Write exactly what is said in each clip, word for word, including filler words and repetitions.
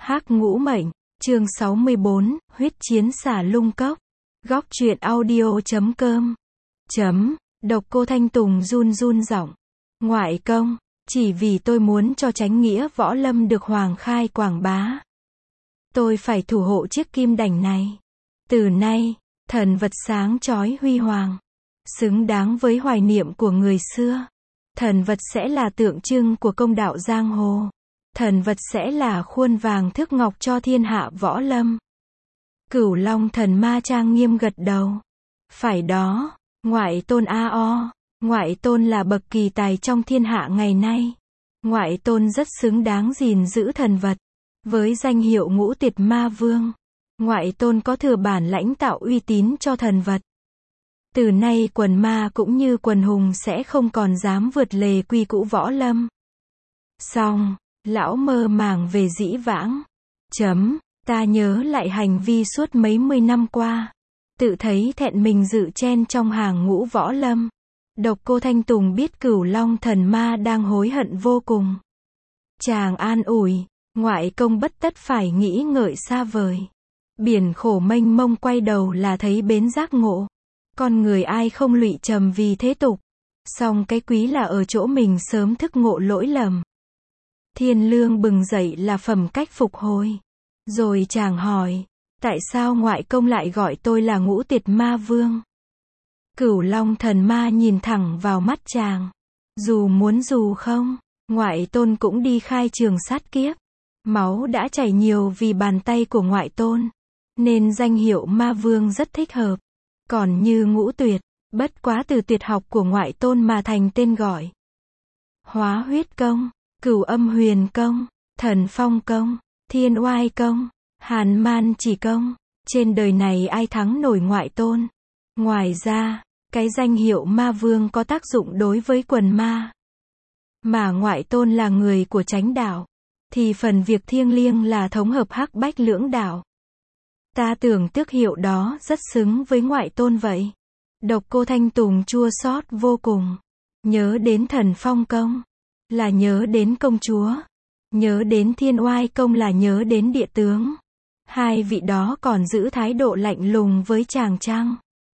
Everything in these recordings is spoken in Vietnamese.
Hắc Ngũ Mệnh, chương sáu mươi bốn, huyết chiến xả lung cốc. Góc truyện audio chấm com. Chấm, Độc Cô Thanh Tùng run run giọng. Ngoại công, chỉ vì tôi muốn cho chánh nghĩa võ lâm được hoàng khai quảng bá. Tôi phải thủ hộ chiếc kim đảnh này. Từ nay, thần vật sáng chói huy hoàng, xứng đáng với hoài niệm của người xưa. Thần vật sẽ là tượng trưng của công đạo giang hồ. Thần vật sẽ là khuôn vàng thước ngọc cho thiên hạ võ lâm. Cửu Long Thần Ma trang nghiêm gật đầu. Phải đó, ngoại tôn a o, ngoại tôn là bậc kỳ tài trong thiên hạ ngày nay. Ngoại tôn rất xứng đáng gìn giữ thần vật. Với danh hiệu Ngũ Tiệt Ma Vương, ngoại tôn có thừa bản lãnh tạo uy tín cho thần vật. Từ nay quần ma cũng như quần hùng sẽ không còn dám vượt lề quy cũ võ lâm. Xong, lão mơ màng về dĩ vãng. Chấm, ta nhớ lại hành vi suốt mấy mươi năm qua. Tự thấy thẹn mình dự chen trong hàng ngũ võ lâm. Độc Cô Thanh Tùng biết Cửu Long Thần Ma đang hối hận vô cùng. Chàng an ủi, ngoại công bất tất phải nghĩ ngợi xa vời. Biển khổ mênh mông quay đầu là thấy bến giác ngộ. Con người ai không lụy trầm vì thế tục. Song cái quý là ở chỗ mình sớm thức ngộ lỗi lầm. Thiên lương bừng dậy là phẩm cách phục hồi. Rồi chàng hỏi, tại sao ngoại công lại gọi tôi là Ngũ Tiệt Ma Vương? Cửu Long Thần Ma nhìn thẳng vào mắt chàng. Dù muốn dù không, ngoại tôn cũng đi khai trường sát kiếp. Máu đã chảy nhiều vì bàn tay của ngoại tôn. Nên danh hiệu Ma Vương rất thích hợp. Còn như Ngũ Tuyệt, bất quá từ tuyệt học của ngoại tôn mà thành tên gọi. Hóa huyết công, Cửu Âm Huyền công, Thần Phong công, Thiên Oai công, Hàn Man Chỉ công, trên đời này ai thắng nổi ngoại tôn. Ngoài ra, cái danh hiệu Ma Vương có tác dụng đối với quần ma. Mà ngoại tôn là người của chánh đạo, thì phần việc thiêng liêng là thống hợp hắc bách lưỡng đạo. Ta tưởng tước hiệu đó rất xứng với ngoại tôn vậy. Độc Cô Thanh Tùng chua xót vô cùng. Nhớ đến Thần Phong công, là nhớ đến công chúa. Nhớ đến Thiên Oai công là nhớ đến địa tướng. Hai vị đó còn giữ thái độ lạnh lùng với chàng chăng?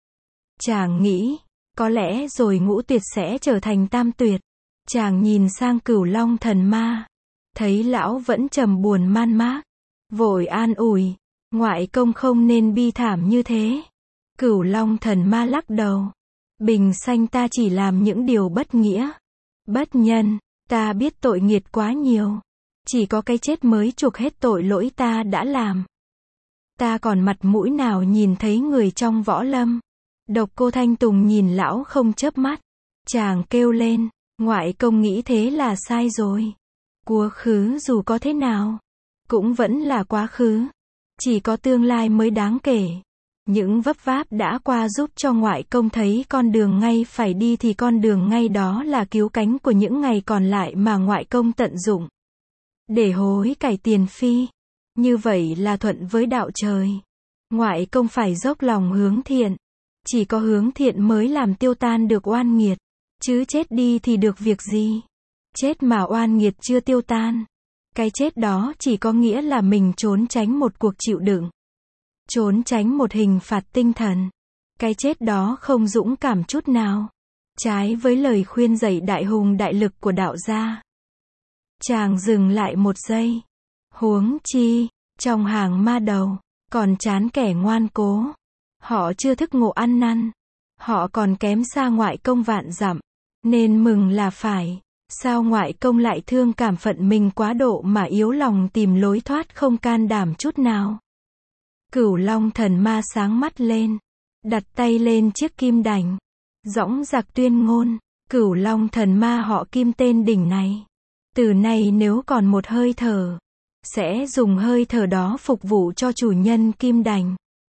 Chàng nghĩ, có lẽ rồi Ngũ Tuyệt sẽ trở thành tam tuyệt. Chàng nhìn sang Cửu Long Thần Ma, thấy lão vẫn trầm buồn man mác, vội an ủi, ngoại công không nên bi thảm như thế. Cửu Long Thần Ma lắc đầu, bình sanh ta chỉ làm những điều bất nghĩa, bất nhân, ta biết tội nghiệt quá nhiều. Chỉ có cái chết mới chuộc hết tội lỗi ta đã làm. Ta còn mặt mũi nào nhìn thấy người trong võ lâm. Độc Cô Thanh Tùng nhìn lão không chớp mắt. Chàng kêu lên, ngoại công nghĩ thế là sai rồi. Quá khứ dù có thế nào, cũng vẫn là quá khứ. Chỉ có tương lai mới đáng kể. Những vấp váp đã qua giúp cho ngoại công thấy con đường ngay phải đi thì con đường ngay đó là cứu cánh của những ngày còn lại mà ngoại công tận dụng. Để hối cải tiền phi. Như vậy là thuận với đạo trời. Ngoại công phải dốc lòng hướng thiện. Chỉ có hướng thiện mới làm tiêu tan được oan nghiệt. Chứ chết đi thì được việc gì? Chết mà oan nghiệt chưa tiêu tan. Cái chết đó chỉ có nghĩa là mình trốn tránh một cuộc chịu đựng. Trốn tránh một hình phạt tinh thần. Cái chết đó không dũng cảm chút nào. Trái với lời khuyên dạy đại hùng đại lực của đạo gia. Chàng dừng lại một giây. Huống chi, trong hàng ma đầu, còn chán kẻ ngoan cố. Họ chưa thức ngộ ăn năn. Họ còn kém xa ngoại công vạn dặm. Nên mừng là phải. Sao ngoại công lại thương cảm phận mình quá độ mà yếu lòng tìm lối thoát không can đảm chút nào? Cửu Long Thần Ma sáng mắt lên. Đặt tay lên chiếc kim đảnh. Dõng dạc tuyên ngôn. Cửu Long Thần Ma họ Kim tên đỉnh này. Từ nay nếu còn một hơi thở, sẽ dùng hơi thở đó phục vụ cho chủ nhân kim đảnh.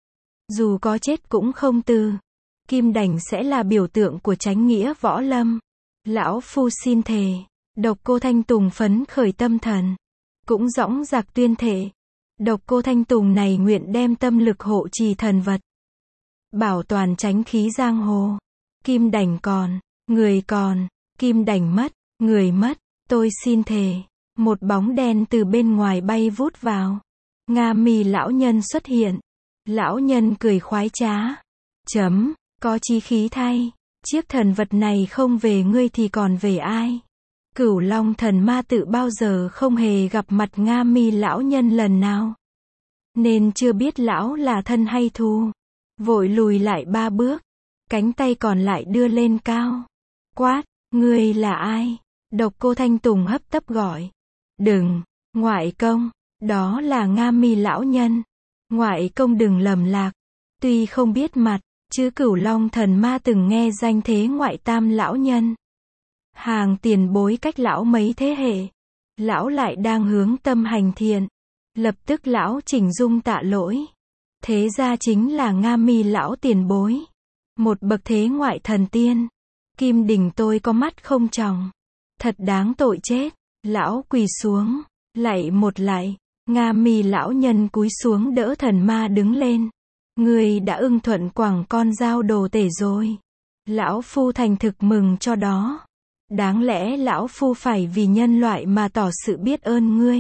Dù có chết cũng không từ. Kim đảnh sẽ là biểu tượng của chánh nghĩa võ lâm. Lão phu xin thề. Độc Cô Thanh Tùng phấn khởi tâm thần. Cũng dõng dạc tuyên thệ. Độc Cô Thanh Tùng này nguyện đem tâm lực hộ trì thần vật. Bảo toàn chánh khí giang hồ. Kim đảnh còn, người còn. Kim đảnh mất, người mất. Tôi xin thề. Một bóng đen từ bên ngoài bay vút vào. Nga Mi lão nhân xuất hiện. Lão nhân cười khoái trá. Chấm, có chí khí thay. Chiếc thần vật này không về ngươi thì còn về ai? Cửu Long thần ma tự bao giờ không hề gặp mặt Nga Mi lão nhân lần nào, nên chưa biết lão là thân hay thù. Vội lùi lại ba bước, cánh tay còn lại đưa lên cao. Quát, ngươi là ai? Độc Cô Thanh Tùng hấp tấp gọi. Đừng, ngoại công, đó là Nga Mi lão nhân. Ngoại công đừng lầm lạc. Tuy không biết mặt, chứ Cửu Long thần ma từng nghe danh thế ngoại tam lão nhân. Hàng tiền bối cách lão mấy thế hệ. Lão lại đang hướng tâm hành thiện. Lập tức lão chỉnh dung tạ lỗi. Thế ra chính là Nga Mi lão tiền bối. Một bậc thế ngoại thần tiên. Kim đình tôi có mắt không tròng. Thật đáng tội chết. Lão quỳ xuống. Lạy một lạy. Nga Mi lão nhân cúi xuống đỡ thần ma đứng lên. Người đã ưng thuận quẳng con dao đồ tể rồi. Lão phu thành thực mừng cho đó. Đáng lẽ lão phu phải vì nhân loại mà tỏ sự biết ơn ngươi.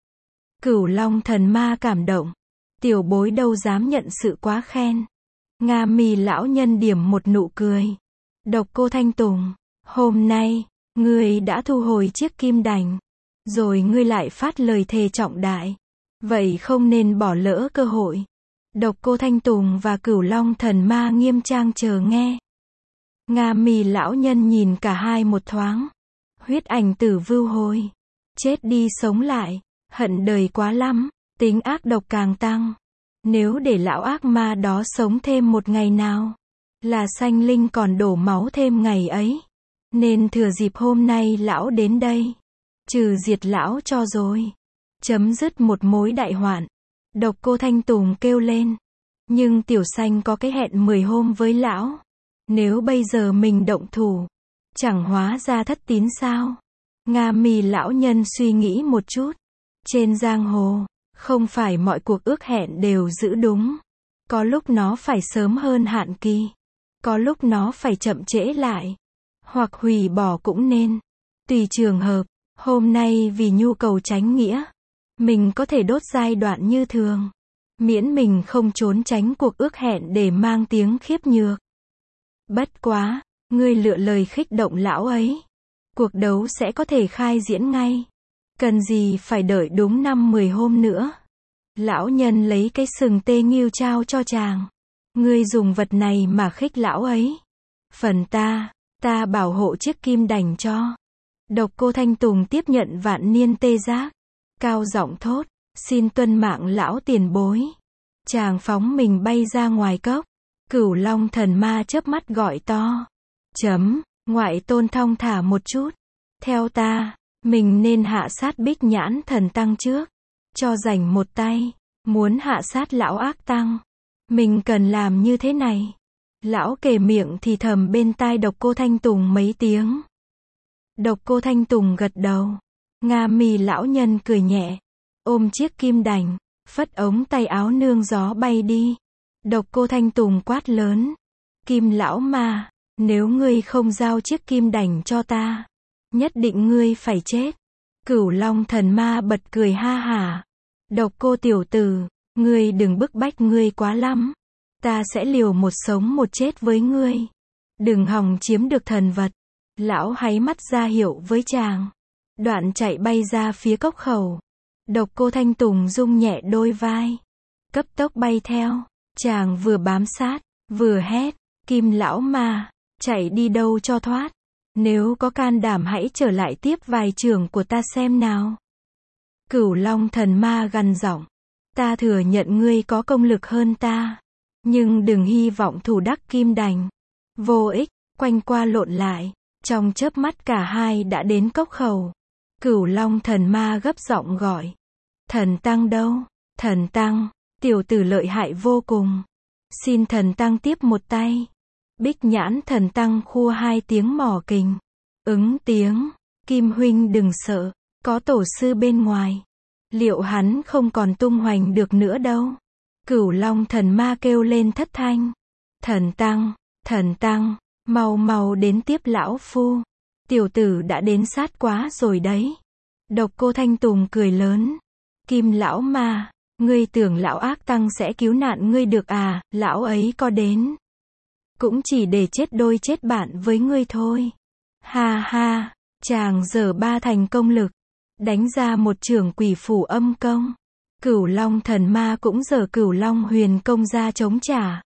Cửu Long thần ma cảm động. Tiểu bối đâu dám nhận sự quá khen. Nga Mi lão nhân điểm một nụ cười. Độc Cô Thanh Tùng, hôm nay, ngươi đã thu hồi chiếc kim đành. Rồi ngươi lại phát lời thề trọng đại. Vậy không nên bỏ lỡ cơ hội. Độc Cô Thanh Tùng và Cửu Long thần ma nghiêm trang chờ nghe. Nga Mi lão nhân nhìn cả hai một thoáng. Huyết ảnh tử vưu hồi. Chết đi sống lại. Hận đời quá lắm. Tính ác độc càng tăng. Nếu để lão ác ma đó sống thêm một ngày nào, là sanh linh còn đổ máu thêm ngày ấy. Nên thừa dịp hôm nay lão đến đây, trừ diệt lão cho rồi. Chấm dứt một mối đại hoạn. Độc Cô Thanh Tùng kêu lên. Nhưng tiểu sanh có cái hẹn mười hôm với lão. Nếu bây giờ mình động thủ, chẳng hóa ra thất tín sao? Nga Mi lão nhân suy nghĩ một chút. Trên giang hồ, không phải mọi cuộc ước hẹn đều giữ đúng. Có lúc nó phải sớm hơn hạn kỳ. Có lúc nó phải chậm trễ lại. Hoặc hủy bỏ cũng nên. Tùy trường hợp, hôm nay vì nhu cầu tránh nghĩa, mình có thể đốt giai đoạn như thường. Miễn mình không trốn tránh cuộc ước hẹn để mang tiếng khiếp nhược. Bất quá, ngươi lựa lời khích động lão ấy. Cuộc đấu sẽ có thể khai diễn ngay. Cần gì phải đợi đúng năm mười hôm nữa. Lão nhân lấy cái sừng tê nghiêu trao cho chàng. Ngươi dùng vật này mà khích lão ấy. Phần ta, ta bảo hộ chiếc kim đành cho. Độc Cô Thanh Tùng tiếp nhận vạn niên tê giác. Cao giọng thốt, xin tuân mạng lão tiền bối. Chàng phóng mình bay ra ngoài cốc. Cửu Long thần ma chớp mắt gọi to. Chấm, ngoại tôn thong thả một chút. Theo ta, mình nên hạ sát Bích Nhãn thần tăng trước. Cho rảnh một tay. Muốn hạ sát lão ác tăng, mình cần làm như thế này. Lão kề miệng thì thầm bên tai Độc Cô Thanh Tùng mấy tiếng. Độc Cô Thanh Tùng gật đầu. Nga Mi lão nhân cười nhẹ. Ôm chiếc kim đành, phất ống tay áo nương gió bay đi. Độc Cô Thanh Tùng quát lớn. Kim lão ma, nếu ngươi không giao chiếc kim đành cho ta, nhất định ngươi phải chết. Cửu Long thần ma bật cười ha hả. Độc Cô tiểu tử, ngươi đừng bức bách ngươi quá lắm. Ta sẽ liều một sống một chết với ngươi. Đừng hòng chiếm được thần vật. Lão háy mắt ra hiệu với chàng. Đoạn chạy bay ra phía cốc khẩu. Độc Cô Thanh Tùng rung nhẹ đôi vai. Cấp tốc bay theo. Chàng vừa bám sát, vừa hét. Kim lão ma, chạy đi đâu cho thoát. Nếu có can đảm hãy trở lại tiếp vài trường của ta xem nào. Cửu Long thần ma gằn giọng. Ta thừa nhận ngươi có công lực hơn ta. Nhưng đừng hy vọng thủ đắc kim đành. Vô ích, quanh qua lộn lại. Trong chớp mắt cả hai đã đến cốc khẩu. Cửu Long thần ma gấp giọng gọi. Thần tăng đâu? Thần tăng, tiểu tử lợi hại vô cùng. Xin thần tăng tiếp một tay. Bích Nhãn thần tăng khua hai tiếng mỏ kình. Ứng tiếng. Kim huynh đừng sợ. Có tổ sư bên ngoài. Liệu hắn không còn tung hoành được nữa đâu. Cửu Long thần ma kêu lên thất thanh. Thần tăng, thần tăng, mau mau đến tiếp lão phu. Tiểu tử đã đến sát quá rồi đấy. Độc Cô Thanh Tùng cười lớn. Kim lão ma, ngươi tưởng lão ác tăng sẽ cứu nạn ngươi được à, lão ấy có đến. Cũng chỉ để chết đôi chết bạn với ngươi thôi. Ha ha, chàng giở ba thành công lực. Đánh ra một chưởng quỷ phủ âm công. Cửu Long thần ma cũng giở Cửu Long huyền công ra chống trả.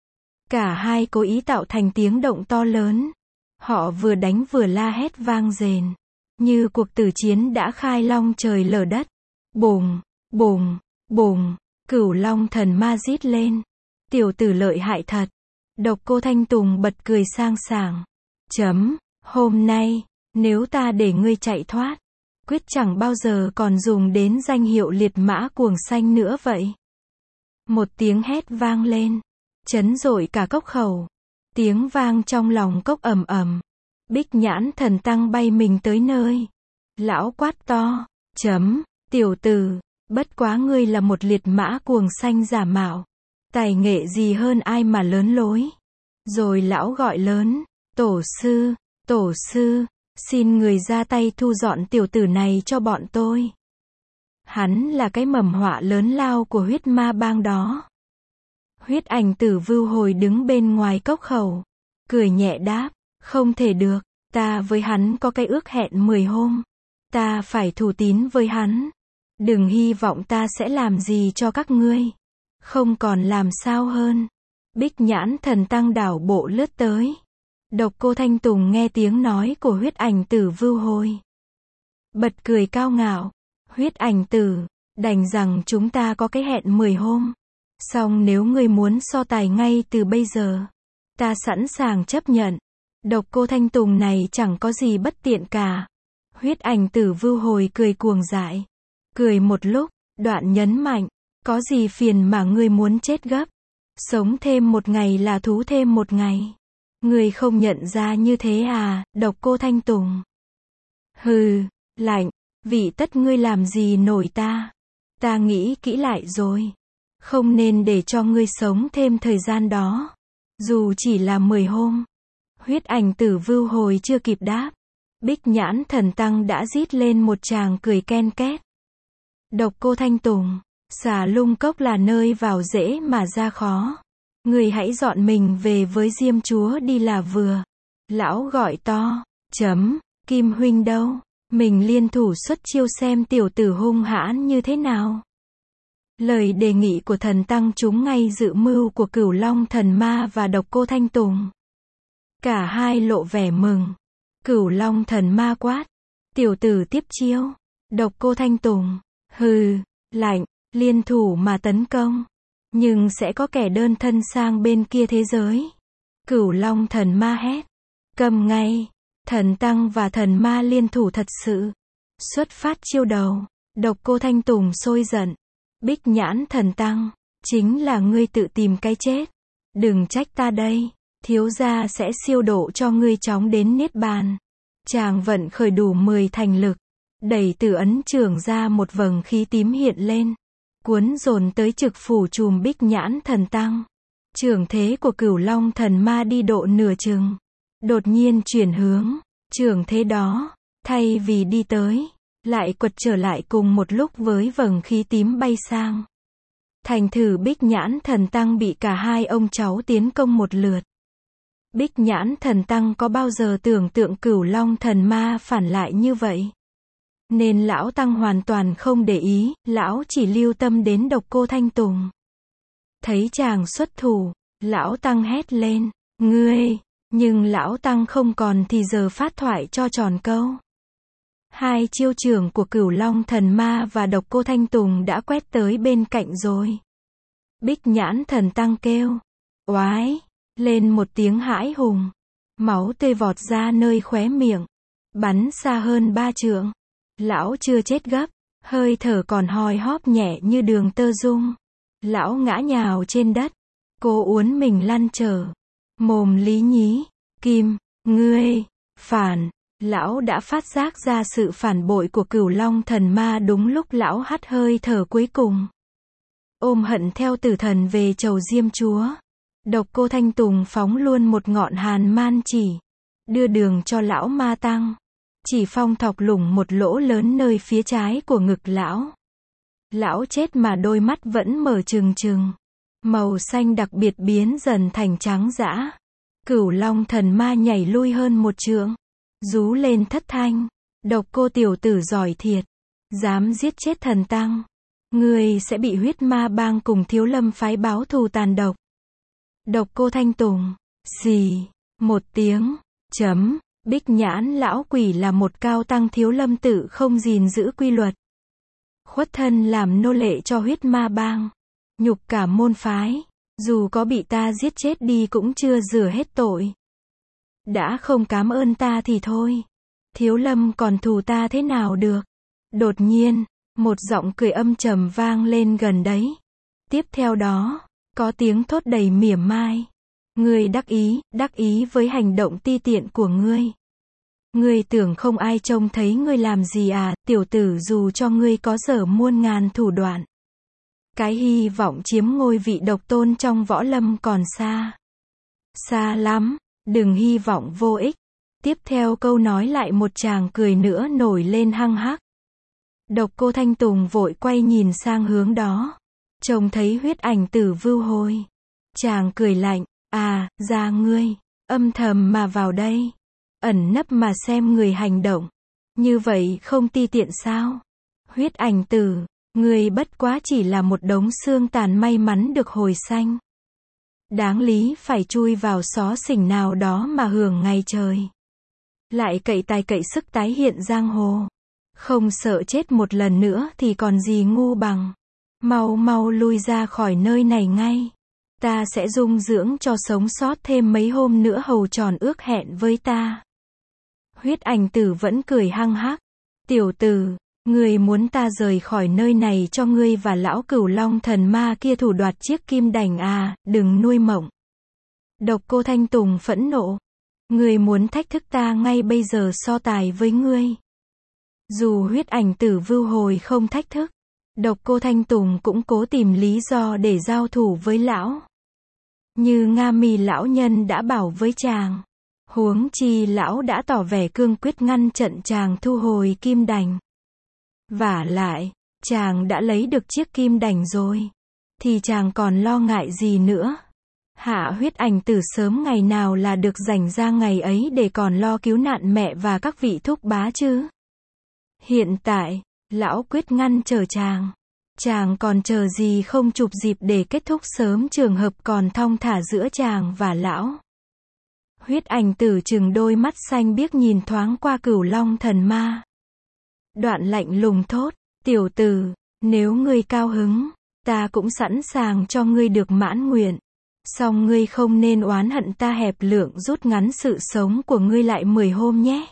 Cả hai cố ý tạo thành tiếng động to lớn. Họ vừa đánh vừa la hét vang rền. Như cuộc tử chiến đã khai long trời lở đất. Bùng, bùng, bùng, Cửu Long thần ma rít lên. Tiểu tử lợi hại thật. Độc Cô Thanh Tùng bật cười sang sảng. Chấm, hôm nay, nếu ta để ngươi chạy thoát, quyết chẳng bao giờ còn dùng đến danh hiệu liệt mã cuồng xanh nữa vậy. Một tiếng hét vang lên, chấn rội cả cốc khẩu. Tiếng vang trong lòng cốc ầm ầm. Bích Nhãn Thần Tăng bay mình tới nơi. Lão quát to, chấm, tiểu tử, bất quá ngươi là một liệt mã cuồng xanh giả mạo. Tài nghệ gì hơn ai mà lớn lối. Rồi lão gọi lớn, tổ sư, tổ sư, xin người ra tay thu dọn tiểu tử này cho bọn tôi. Hắn là cái mầm họa lớn lao của huyết ma bang đó. Huyết Ảnh Tử Vưu Hồi đứng bên ngoài cốc khẩu, cười nhẹ đáp, không thể được, ta với hắn có cái ước hẹn mười hôm. Ta phải thủ tín với hắn. Đừng hy vọng ta sẽ làm gì cho các ngươi. Không còn làm sao hơn. Bích Nhãn Thần Tăng đảo bộ lướt tới. Độc Cô Thanh Tùng nghe tiếng nói của Huyết Ảnh Tử Vưu Hồi. Bật cười cao ngạo. Huyết Ảnh Tử, đành rằng chúng ta có cái hẹn mười hôm. Song nếu ngươi muốn so tài ngay từ bây giờ, ta sẵn sàng chấp nhận. Độc Cô Thanh Tùng này chẳng có gì bất tiện cả. Huyết Ảnh Tử Vưu Hồi cười cuồng dại. Cười một lúc, đoạn nhấn mạnh, có gì phiền mà ngươi muốn chết gấp. Sống thêm một ngày là thú thêm một ngày. Ngươi không nhận ra như thế à, Độc Cô Thanh Tùng. Hừ, lạnh, vị tất ngươi làm gì nổi ta. Ta nghĩ kỹ lại rồi. Không nên để cho ngươi sống thêm thời gian đó. Dù chỉ là mười hôm. Huyết Ảnh Tử Vưu Hồi chưa kịp đáp. Bích Nhãn Thần Tăng đã rít lên một tràng cười ken két. Độc Cô Thanh Tùng, Xà Lung Cốc là nơi vào dễ mà ra khó. Người hãy dọn mình về với Diêm Chúa đi là vừa. Lão gọi to, chấm, Kim huynh đâu? Mình liên thủ xuất chiêu xem tiểu tử hung hãn như thế nào. Lời đề nghị của thần tăng trúng ngay dự mưu của Cửu Long thần ma và Độc Cô Thanh Tùng. Cả hai lộ vẻ mừng. Cửu Long thần ma quát, tiểu tử tiếp chiêu. Độc Cô Thanh Tùng, hừ, lạnh, liên thủ mà tấn công. Nhưng sẽ có kẻ đơn thân sang bên kia thế giới. Cửu Long thần ma hét, cầm ngay. Thần tăng và thần ma liên thủ thật sự. Xuất phát chiêu đầu. Độc Cô Thanh Tùng sôi giận. Bích Nhãn Thần Tăng, chính là ngươi tự tìm cái chết. Đừng trách ta đây. Thiếu gia sẽ siêu độ cho ngươi chóng đến niết bàn. Chàng vận khởi đủ mười thành lực. Đẩy từ ấn trưởng ra một vầng khí tím hiện lên. Cuốn dồn tới trực phủ chùm Bích Nhãn Thần Tăng. Trưởng thế của Cửu Long thần ma đi độ nửa chừng. Đột nhiên chuyển hướng. Trưởng thế đó, thay vì đi tới, lại quật trở lại cùng một lúc với vầng khí tím bay sang. Thành thử Bích Nhãn Thần Tăng bị cả hai ông cháu tiến công một lượt. Bích Nhãn Thần Tăng có bao giờ tưởng tượng Cửu Long thần ma phản lại như vậy? Nên lão tăng hoàn toàn không để ý, lão chỉ lưu tâm đến Độc Cô Thanh Tùng. Thấy chàng xuất thủ, lão tăng hét lên, ngươi, nhưng lão tăng không còn thì giờ phát thoại cho tròn câu. Hai chiêu trưởng của Cửu Long thần ma và Độc Cô Thanh Tùng đã quét tới bên cạnh rồi. Bích Nhãn Thần Tăng kêu, oái, lên một tiếng hãi hùng. Máu tươi vọt ra nơi khóe miệng, bắn xa hơn ba trượng. Lão chưa chết gấp, hơi thở còn hoi hóp nhẹ như đường tơ dung. Lão ngã nhào trên đất, cố uốn mình lăn trở. Mồm lý nhí, Kim, ngươi, phản. Lão đã phát giác ra sự phản bội của Cửu Long thần ma đúng lúc lão hắt hơi thở cuối cùng. Ôm hận theo tử thần về chầu Diêm Chúa. Độc Cô Thanh Tùng phóng luôn một ngọn hàn man chỉ, đưa đường cho lão ma tăng. chỉ phong thọc lủng một lỗ lớn nơi phía trái của ngực lão. Lão chết mà đôi mắt vẫn mở trừng trừng. Màu xanh đặc biệt biến dần thành trắng dã. Cửu Long thần ma nhảy lui hơn một trượng. Rú lên thất thanh. Độc Cô tiểu tử giỏi thiệt. Dám giết chết thần tăng. Ngươi sẽ bị huyết ma bang cùng Thiếu Lâm phái báo thù tàn độc. Độc Cô Thanh Tùng. Xì. Một tiếng. Chấm. Bích Nhãn lão quỷ là một cao tăng Thiếu Lâm tự không gìn giữ quy luật. Khuất thân làm nô lệ cho huyết ma bang. Nhục cả môn phái. Dù có bị ta giết chết đi cũng chưa rửa hết tội. Đã không cám ơn ta thì thôi. Thiếu Lâm còn thù ta thế nào được. Đột nhiên, một giọng cười âm trầm vang lên gần đấy. Tiếp theo đó, có tiếng thốt đầy mỉa mai. Ngươi đắc ý, đắc ý với hành động ti tiện của ngươi. Ngươi tưởng không ai trông thấy ngươi làm gì à, tiểu tử, dù cho ngươi có dở muôn ngàn thủ đoạn. Cái hy vọng chiếm ngôi vị độc tôn trong võ lâm còn xa. Xa lắm, đừng hy vọng vô ích. Tiếp theo câu nói lại một tràng cười nữa nổi lên hăng hắc. Độc Cô Thanh Tùng vội quay nhìn sang hướng đó. Trông thấy Huyết Ảnh Tử vưu hồi. Chàng cười lạnh, à, ra ngươi, âm thầm mà vào đây. Ẩn nấp mà xem người hành động. Như vậy không ti tiện sao? Huyết Ảnh Tử, ngươi bất quá chỉ là một đống xương tàn may mắn được hồi sanh. Đáng lý phải chui vào xó xỉnh nào đó mà hưởng ngày trời. Lại cậy tài cậy sức tái hiện giang hồ. Không sợ chết một lần nữa thì còn gì ngu bằng. Mau mau lui ra khỏi nơi này ngay. Ta sẽ dung dưỡng cho sống sót thêm mấy hôm nữa hầu tròn ước hẹn với ta. Huyết Ảnh Tử vẫn cười hăng hắc. Tiểu tử, ngươi muốn ta rời khỏi nơi này cho ngươi và lão Cửu Long thần ma kia thủ đoạt chiếc kim đành à, đừng nuôi mộng. Độc Cô Thanh Tùng phẫn nộ. Ngươi muốn thách thức ta ngay bây giờ so tài với ngươi. Dù Huyết Ảnh Tử vưu hồi không thách thức, Độc Cô Thanh Tùng cũng cố tìm lý do để giao thủ với lão. Như Nga Mi lão nhân đã bảo với chàng. Huống chi lão đã tỏ vẻ cương quyết ngăn trận chàng thu hồi kim đành. Vả lại, chàng đã lấy được chiếc kim đành rồi. Thì chàng còn lo ngại gì nữa. Hạ Huyết Ảnh Tử sớm ngày nào là được rảnh ra ngày ấy để còn lo cứu nạn mẹ và các vị thúc bá chứ. Hiện tại, lão quyết ngăn trở chàng. Chàng còn chờ gì không chụp dịp để kết thúc sớm trường hợp còn thong thả giữa chàng và lão. Huyết Ảnh Tử trừng đôi mắt xanh biếc nhìn thoáng qua Cửu Long thần ma. Đoạn lạnh lùng thốt, tiểu tử, nếu ngươi cao hứng, ta cũng sẵn sàng cho ngươi được mãn nguyện. Song ngươi không nên oán hận ta hẹp lượng rút ngắn sự sống của ngươi lại mười hôm nhé.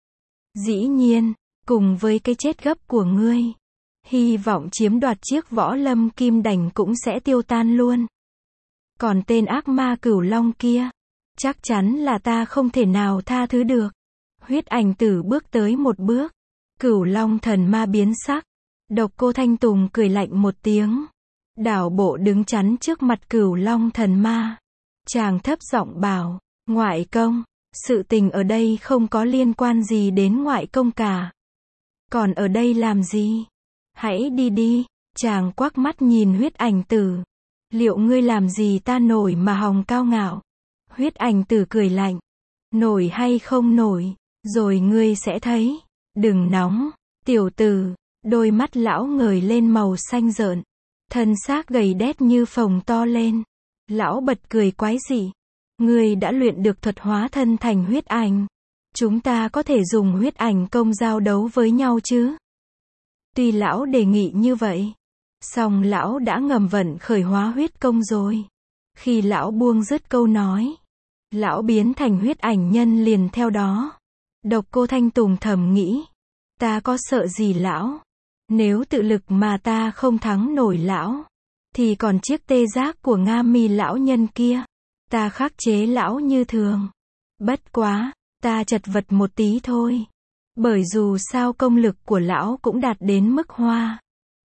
Dĩ nhiên, cùng với cái chết gấp của ngươi, hy vọng chiếm đoạt chiếc võ lâm kim đành cũng sẽ tiêu tan luôn. Còn tên ác ma Cửu Long kia, chắc chắn là ta không thể nào tha thứ được. Huyết Ảnh Tử bước tới một bước. Cửu Long thần ma biến sắc. Độc Cô Thanh Tùng cười lạnh một tiếng. Đảo bộ đứng chắn trước mặt Cửu Long thần ma. Chàng thấp giọng bảo, ngoại công, sự tình ở đây không có liên quan gì đến ngoại công cả. Còn ở đây làm gì? Hãy đi đi. Chàng quắc mắt nhìn Huyết Ảnh Tử. Liệu ngươi làm gì ta nổi mà hòng cao ngạo? Huyết Ảnh Tử cười lạnh. Nổi hay không nổi, rồi ngươi sẽ thấy. Đừng nóng, tiểu tử. Đôi mắt lão ngời lên màu xanh rợn. Thân xác gầy đét như phồng to lên. Lão bật cười quái dị. Ngươi đã luyện được thuật hóa thân thành huyết ảnh. Chúng ta có thể dùng huyết ảnh công giao đấu với nhau chứ? Tuy lão đề nghị như vậy, song lão đã ngầm vận khởi hóa huyết công rồi. Khi lão buông dứt câu nói, lão biến thành huyết ảnh nhân liền theo đó. Độc Cô Thanh Tùng thầm nghĩ, ta có sợ gì lão? Nếu tự lực mà ta không thắng nổi lão, thì còn chiếc tê giác của Nga Mi lão nhân kia, ta khắc chế lão như thường. Bất quá, ta chật vật một tí thôi. Bởi dù sao công lực của lão cũng đạt đến mức hoa.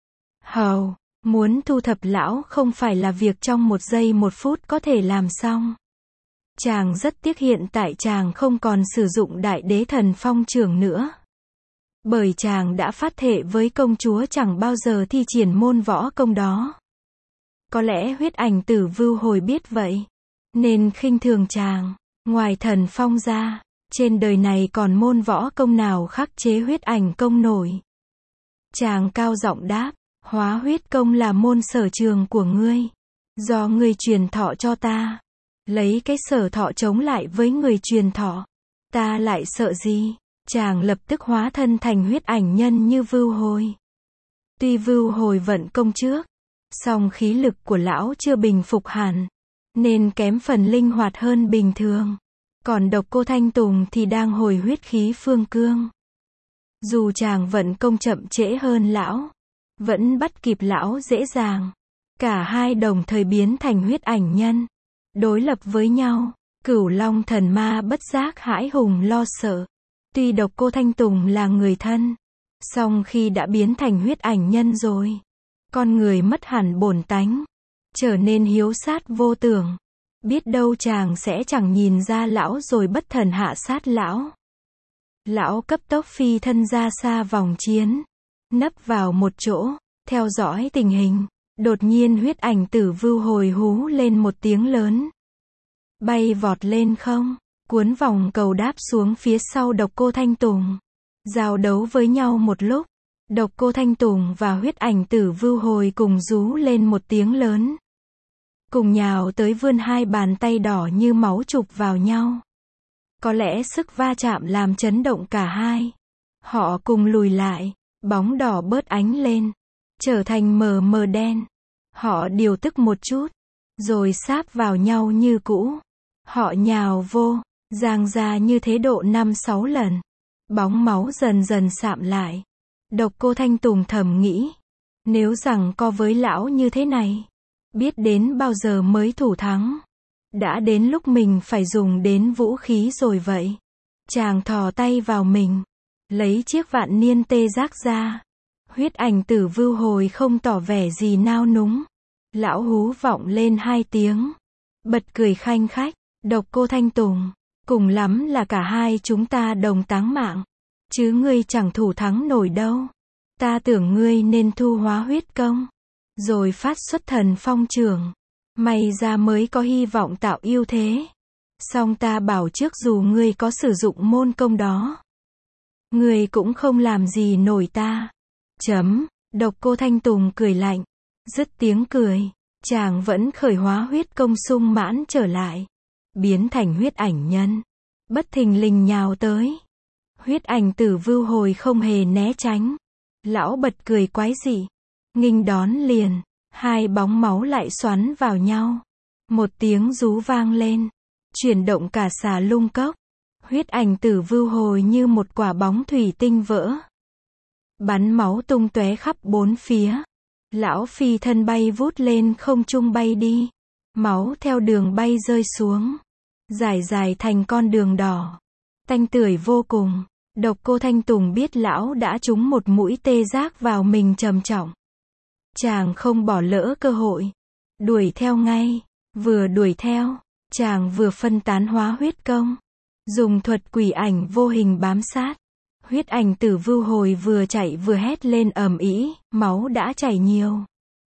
Hầu, muốn thu thập lão không phải là việc trong một giây một phút có thể làm xong. Chàng rất tiếc hiện tại chàng không còn sử dụng Đại Đế Thần Phong Trưởng nữa. Bởi chàng đã phát thệ với công chúa chẳng bao giờ thi triển môn võ công đó. Có lẽ Huyết Ảnh Tử Vưu Hồi biết vậy, nên khinh thường chàng. Ngoài thần phong ra, trên đời này còn môn võ công nào khắc chế huyết ảnh công nổi. Chàng cao giọng đáp, Hóa huyết công là môn sở trường của ngươi. Do ngươi truyền thọ cho ta. Lấy cái sở thọ chống lại với người truyền thọ. Ta lại sợ gì? Chàng lập tức hóa thân thành huyết ảnh nhân như Vưu Hồi. Tuy Vưu Hồi vận công trước, song khí lực của lão chưa bình phục hẳn, nên kém phần linh hoạt hơn bình thường. Còn Độc Cô Thanh Tùng thì đang hồi huyết khí phương cương. Dù chàng vận công chậm trễ hơn lão, vẫn bắt kịp lão dễ dàng. Cả hai đồng thời biến thành huyết ảnh nhân, đối lập với nhau. Cửu Long Thần Ma bất giác hãi hùng lo sợ. Tuy Độc Cô Thanh Tùng là người thân, song khi đã biến thành huyết ảnh nhân rồi, con người mất hẳn bổn tánh, trở nên hiếu sát vô tưởng. Biết đâu chàng sẽ chẳng nhìn ra lão rồi bất thần hạ sát lão. Lão cấp tốc phi thân ra xa vòng chiến, nấp vào một chỗ, theo dõi tình hình. Đột nhiên Huyết Ảnh Tử Vưu Hồi hú lên một tiếng lớn, bay vọt lên không, cuốn vòng cầu đáp xuống phía sau Độc Cô Thanh Tùng. Giao đấu với nhau một lúc, Độc Cô Thanh Tùng và Huyết Ảnh Tử Vưu Hồi cùng rú lên một tiếng lớn, cùng nhào tới vươn hai bàn tay đỏ như máu chụp vào nhau. Có lẽ sức va chạm làm chấn động cả hai. Họ cùng lùi lại, bóng đỏ bớt ánh lên, trở thành mờ mờ đen. Họ điều tức một chút, rồi sáp vào nhau như cũ. Họ nhào vô, giang ra như thế độ năm sáu lần. Bóng máu dần dần sạm lại. Độc Cô Thanh Tùng thầm nghĩ, nếu rằng co với lão như thế này, biết đến bao giờ mới thủ thắng. Đã đến lúc mình phải dùng đến vũ khí rồi vậy. Chàng thò tay vào mình, lấy chiếc vạn niên tê giác ra. Huyết Ảnh Tử Vưu Hồi không tỏ vẻ gì nao núng. Lão hú vọng lên hai tiếng, bật cười khanh khách. Độc Cô Thanh Tùng, cùng lắm là cả hai chúng ta đồng táng mạng, chứ ngươi chẳng thủ thắng nổi đâu. Ta tưởng ngươi nên thu hóa huyết công, rồi phát xuất thần phong trưởng, may ra mới có hy vọng tạo ưu thế. Song ta bảo trước dù ngươi có sử dụng môn công đó, ngươi cũng không làm gì nổi ta. Chấm. Độc Cô Thanh Tùng cười lạnh, dứt tiếng cười, chàng vẫn khởi hóa huyết công sung mãn trở lại, biến thành huyết ảnh nhân, bất thình lình nhào tới. Huyết Ảnh Tử Vưu Hồi không hề né tránh, lão bật cười quái dị, nghênh đón liền. Hai bóng máu lại xoắn vào nhau, một tiếng rú vang lên, chuyển động cả xà lung cốc. Huyết Ảnh Tử Vưu Hồi như một quả bóng thủy tinh vỡ, bắn máu tung tóe khắp bốn phía. Lão phi thân bay vút lên không trung bay đi, máu theo đường bay rơi xuống, dài dài thành con đường đỏ, tanh tưởi vô cùng. Độc Cô Thanh Tùng biết lão đã trúng một mũi tê giác vào mình trầm trọng. Chàng không bỏ lỡ cơ hội, đuổi theo ngay. Vừa đuổi theo, chàng vừa phân tán hóa huyết công, dùng thuật quỷ ảnh vô hình bám sát. Huyết Ảnh Tử Vưu Hồi vừa chạy vừa hét lên ầm ĩ, máu đã chảy nhiều.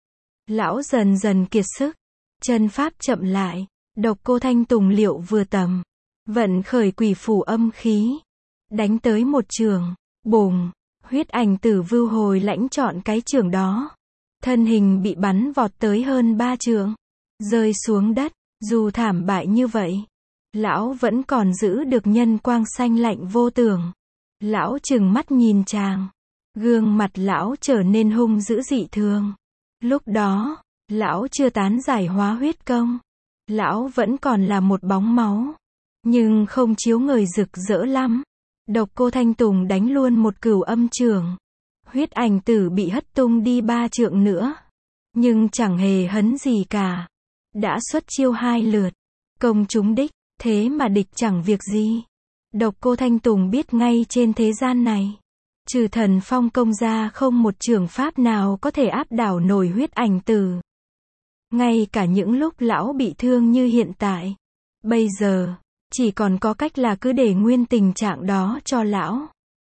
Lão dần dần kiệt sức, chân pháp chậm lại. Độc Cô Thanh Tùng liệu vừa tầm, vận khởi quỷ phủ âm khí, đánh tới một trường, bùng. Huyết Ảnh Tử Vưu Hồi lãnh chọn cái trường đó, thân hình bị bắn vọt tới hơn ba trượng, rơi xuống đất. Dù thảm bại như vậy, lão vẫn còn giữ được nhân quang xanh lạnh vô tưởng. Lão trừng mắt nhìn chàng, gương mặt lão trở nên hung dữ dị thường. Lúc đó, lão chưa tán giải hóa huyết công, lão vẫn còn là một bóng máu, nhưng không chiếu ngời rực rỡ lắm. Độc Cô Thanh Tùng đánh luôn một cửu âm trường, Huyết Ảnh Tử bị hất tung đi ba trượng nữa, nhưng chẳng hề hấn gì cả. Đã xuất chiêu hai lượt, công trúng đích, thế mà địch chẳng việc gì. Độc Cô Thanh Tùng biết ngay trên thế gian này, trừ thần phong công ra không một trường pháp nào có thể áp đảo nổi Huyết Ảnh Tử. Ngay cả những lúc lão bị thương như hiện tại, Bây giờ, chỉ còn có cách là cứ để nguyên tình trạng đó cho lão.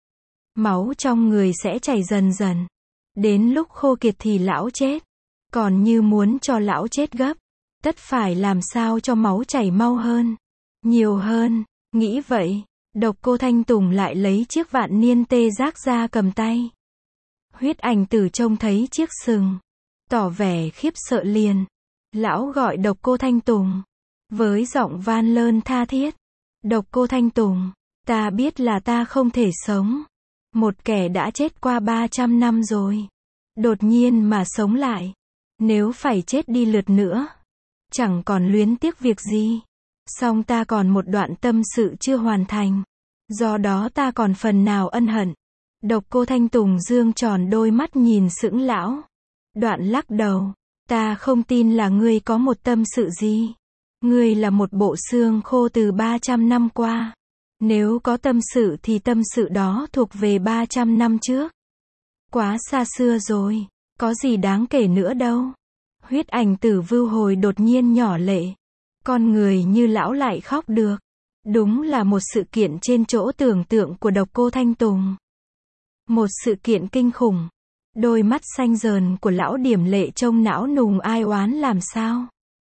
Máu trong người sẽ chảy dần dần. Đến lúc khô kiệt thì lão chết. Còn như muốn cho lão chết gấp, tất phải làm sao cho máu chảy mau hơn, nhiều hơn. Nghĩ vậy, Độc Cô Thanh Tùng lại lấy chiếc vạn niên tê giác ra cầm tay. Huyết Ảnh Tử trông thấy chiếc sừng, tỏ vẻ khiếp sợ liền. Lão gọi Độc Cô Thanh Tùng, với giọng van lơn tha thiết. Độc Cô Thanh Tùng, ta biết là ta không thể sống. Một kẻ đã chết qua ba trăm năm rồi, đột nhiên mà sống lại. Nếu phải chết đi lượt nữa, chẳng còn luyến tiếc việc gì. Song ta còn một đoạn tâm sự chưa hoàn thành, do đó ta còn phần nào ân hận. Độc Cô Thanh Tùng dương tròn đôi mắt nhìn sững lão. Đoạn lắc đầu, ta không tin là ngươi có một tâm sự gì. Ngươi là một bộ xương khô từ ba trăm năm qua. Nếu có tâm sự thì tâm sự đó thuộc về ba trăm năm trước. Quá xa xưa rồi, có gì đáng kể nữa đâu. Huyết Ảnh Tử Vưu Hồi đột nhiên nhỏ lệ. Con người như lão lại khóc được. Đúng là một sự kiện trên chỗ tưởng tượng của Độc Cô Thanh Tùng. Một sự kiện kinh khủng. Đôi mắt xanh dờn của lão điểm lệ trông não nùng ai oán làm sao.